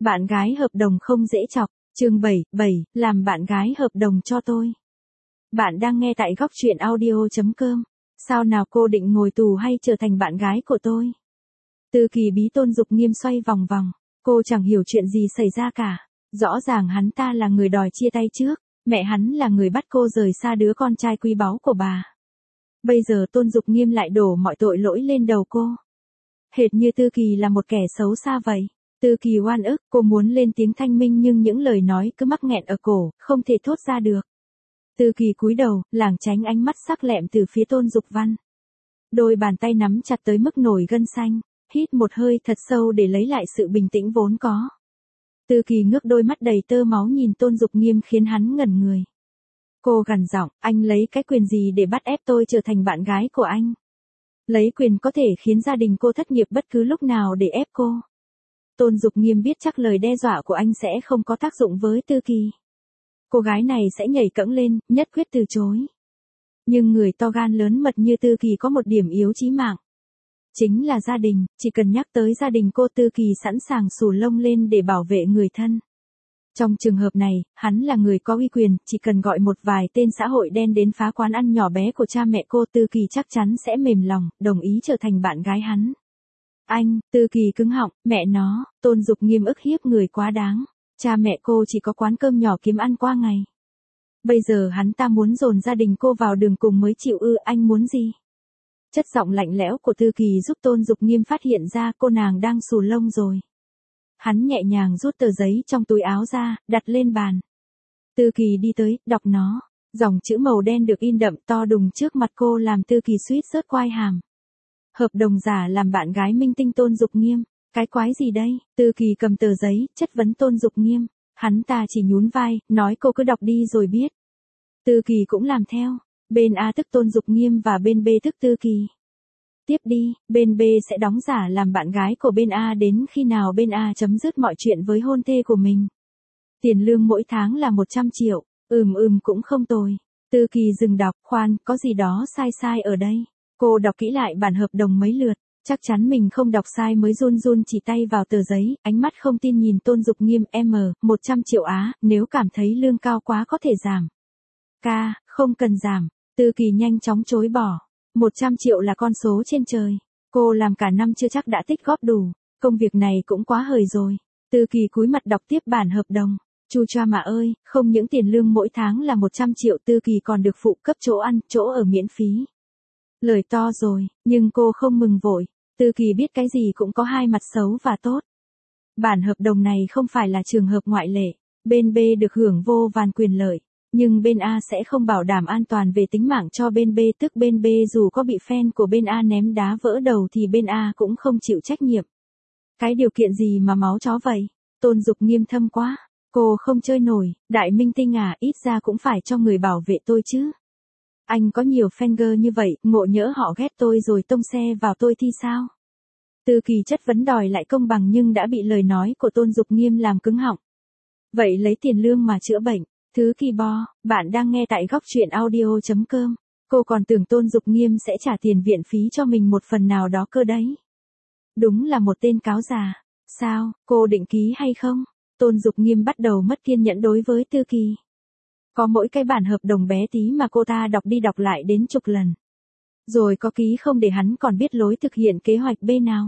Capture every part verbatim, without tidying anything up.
Bạn gái hợp đồng không dễ chọc, chương bảy, bảy, làm bạn gái hợp đồng cho tôi. Bạn đang nghe tại góc truyện audio chấm com. Sao nào cô định ngồi tù hay trở thành bạn gái của tôi? Từ Kỳ bí Tôn Dục Nghiêm xoay vòng vòng, cô chẳng hiểu chuyện gì xảy ra cả. Rõ ràng hắn ta là người đòi chia tay trước, mẹ hắn là người bắt cô rời xa đứa con trai quý báu của bà. Bây giờ Tôn Dục Nghiêm lại đổ mọi tội lỗi lên đầu cô. Hệt như Tư Kỳ là một kẻ xấu xa vậy. Tư Kỳ oan ức, cô muốn lên tiếng thanh minh nhưng những lời nói cứ mắc nghẹn ở cổ, không thể thốt ra được. Tư Kỳ cúi đầu, lảng tránh ánh mắt sắc lẹm từ phía Tôn Dục Văn. Đôi bàn tay nắm chặt tới mức nổi gân xanh, hít một hơi thật sâu để lấy lại sự bình tĩnh vốn có. Tư Kỳ ngước đôi mắt đầy tơ máu nhìn Tôn Dục Nghiêm khiến hắn ngẩn người. Cô gằn giọng, anh lấy cái quyền gì để bắt ép tôi trở thành bạn gái của anh? Lấy quyền có thể khiến gia đình cô thất nghiệp bất cứ lúc nào để ép cô. Tôn Dục Nghiêm biết chắc lời đe dọa của anh sẽ không có tác dụng với Tư Kỳ. Cô gái này sẽ nhảy cẫng lên, nhất quyết từ chối. Nhưng người to gan lớn mật như Tư Kỳ có một điểm yếu chí mạng. Chính là gia đình, chỉ cần nhắc tới gia đình cô Tư Kỳ sẵn sàng xù lông lên để bảo vệ người thân. Trong trường hợp này, hắn là người có uy quyền, chỉ cần gọi một vài tên xã hội đen đến phá quán ăn nhỏ bé của cha mẹ cô Tư Kỳ chắc chắn sẽ mềm lòng, đồng ý trở thành bạn gái hắn. Anh, Tư Kỳ cứng họng, mẹ nó, Tôn Dục Nghiêm ức hiếp người quá đáng. Cha mẹ cô chỉ có quán cơm nhỏ kiếm ăn qua ngày. Bây giờ hắn ta muốn dồn gia đình cô vào đường cùng mới chịu ư, anh muốn gì? Chất giọng lạnh lẽo của Tư Kỳ giúp Tôn Dục Nghiêm phát hiện ra cô nàng đang xù lông rồi. Hắn nhẹ nhàng rút tờ giấy trong túi áo ra, đặt lên bàn. Tư Kỳ đi tới, đọc nó. Dòng chữ màu đen được in đậm to đùng trước mặt cô làm Tư Kỳ suýt rớt quai hàm. Hợp đồng giả làm bạn gái minh tinh Tôn Dục Nghiêm. Cái quái gì đây? Tư Kỳ cầm tờ giấy, chất vấn Tôn Dục Nghiêm. Hắn ta chỉ nhún vai, nói cô cứ đọc đi rồi biết. Tư Kỳ cũng làm theo. Bên A tức Tôn Dục Nghiêm và bên B tức Tư Kỳ. Tiếp đi, bên B sẽ đóng giả làm bạn gái của bên A đến khi nào bên A chấm dứt mọi chuyện với hôn thê của mình. Tiền lương mỗi tháng là một trăm triệu, ừm ừm cũng không tồi. Tư Kỳ dừng đọc, khoan, có gì đó sai sai ở đây. Cô đọc kỹ lại bản hợp đồng mấy lượt, chắc chắn mình không đọc sai mới run run chỉ tay vào tờ giấy, ánh mắt không tin nhìn Tôn Dục Nghiêm, M, một trăm triệu á, nếu cảm thấy lương cao quá có thể giảm. Ca, không cần giảm. Tư Kỳ nhanh chóng chối bỏ. một trăm triệu là con số trên trời. Cô làm cả năm chưa chắc đã tích góp đủ. Công việc này cũng quá hời rồi. Tư Kỳ cúi mặt đọc tiếp bản hợp đồng. Chu cha mà ơi, không những tiền lương mỗi tháng là một trăm triệu, Tư Kỳ còn được phụ cấp chỗ ăn, chỗ ở miễn phí. Lời to rồi, nhưng cô không mừng vội. Tư Kỳ biết cái gì cũng có hai mặt xấu và tốt. Bản hợp đồng này không phải là trường hợp ngoại lệ. Bên B được hưởng vô vàn quyền lợi. Nhưng bên A sẽ không bảo đảm an toàn về tính mạng cho bên B, tức bên B dù có bị fan của bên A ném đá vỡ đầu thì bên A cũng không chịu trách nhiệm. Cái điều kiện gì mà máu chó vậy? Tôn Dục Nghiêm thâm quá. Cô không chơi nổi, đại minh tinh à, ít ra cũng phải cho người bảo vệ tôi chứ. Anh có nhiều fan như vậy, ngộ nhỡ họ ghét tôi rồi tông xe vào tôi thì sao? Tư Kỳ chất vấn đòi lại công bằng nhưng đã bị lời nói của Tôn Dục Nghiêm làm cứng họng. Vậy lấy tiền lương mà chữa bệnh. Thứ Kỳ bo, bạn đang nghe tại góc truyện audio chấm com. Cô còn tưởng Tôn Dục Nghiêm sẽ trả tiền viện phí cho mình một phần nào đó cơ đấy. Đúng là một tên cáo già. Sao, cô định ký hay không? Tôn Dục Nghiêm bắt đầu mất kiên nhẫn đối với Tư Kỳ. Có mỗi cái bản hợp đồng bé tí mà cô ta đọc đi đọc lại đến chục lần. Rồi có ký không để hắn còn biết lối thực hiện kế hoạch B nào.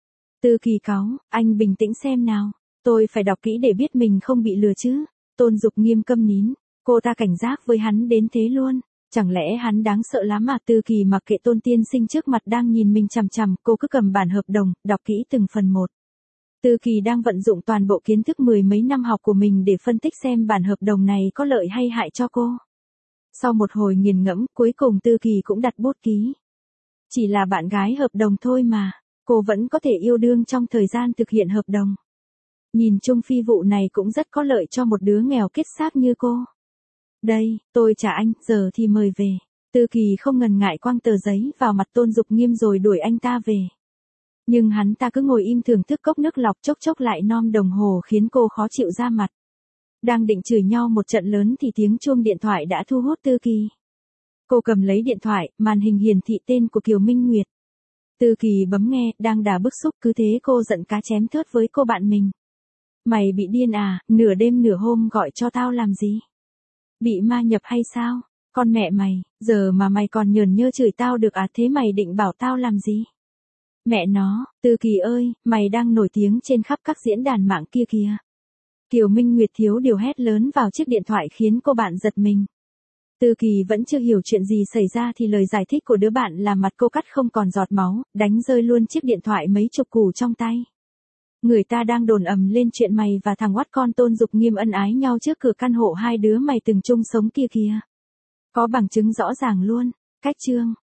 Tư Kỳ cáu, anh bình tĩnh xem nào. Tôi phải đọc kỹ để biết mình không bị lừa chứ. Tôn Dục Nghiêm câm nín, cô ta cảnh giác với hắn đến thế luôn, chẳng lẽ hắn đáng sợ lắm à? Tư Kỳ mặc kệ Tôn tiên sinh trước mặt đang nhìn mình chằm chằm, cô cứ cầm bản hợp đồng, đọc kỹ từng phần một. Tư Kỳ đang vận dụng toàn bộ kiến thức mười mấy năm học của mình để phân tích xem bản hợp đồng này có lợi hay hại cho cô. Sau một hồi nghiền ngẫm, cuối cùng Tư Kỳ cũng đặt bút ký. Chỉ là bạn gái hợp đồng thôi mà, cô vẫn có thể yêu đương trong thời gian thực hiện hợp đồng. Nhìn chung phi vụ này cũng rất có lợi cho một đứa nghèo kết xác như cô. Đây, tôi trả anh, giờ thì mời về. Tư Kỳ không ngần ngại quăng tờ giấy vào mặt Tôn Dục Nghiêm rồi đuổi anh ta về. Nhưng hắn ta cứ ngồi im thưởng thức cốc nước lọc chốc chốc lại nom đồng hồ khiến cô khó chịu ra mặt. Đang định chửi nhau một trận lớn thì tiếng chuông điện thoại đã thu hút Tư Kỳ. Cô cầm lấy điện thoại, màn hình hiển thị tên của Kiều Minh Nguyệt. Tư Kỳ bấm nghe, đang đà bức xúc cứ thế cô giận cá chém thớt với cô bạn mình. Mày bị điên à, nửa đêm nửa hôm gọi cho tao làm gì? Bị ma nhập hay sao? Con mẹ mày, giờ mà mày còn nhờn nhơ chửi tao được à, thế mày định bảo tao làm gì? Mẹ nó, Tư Kỳ ơi, mày đang nổi tiếng trên khắp các diễn đàn mạng kia kìa. Kiều Minh Nguyệt thiếu điều hét lớn vào chiếc điện thoại khiến cô bạn giật mình. Tư Kỳ vẫn chưa hiểu chuyện gì xảy ra thì lời giải thích của đứa bạn làm mặt cô cắt không còn giọt máu, đánh rơi luôn chiếc điện thoại mấy chục củ trong tay. Người ta đang đồn ầm lên chuyện mày và thằng oắt con Tôn Dục Nghiêm ân ái nhau trước cửa căn hộ hai đứa mày từng chung sống kia kìa. Có bằng chứng rõ ràng luôn. Cách chương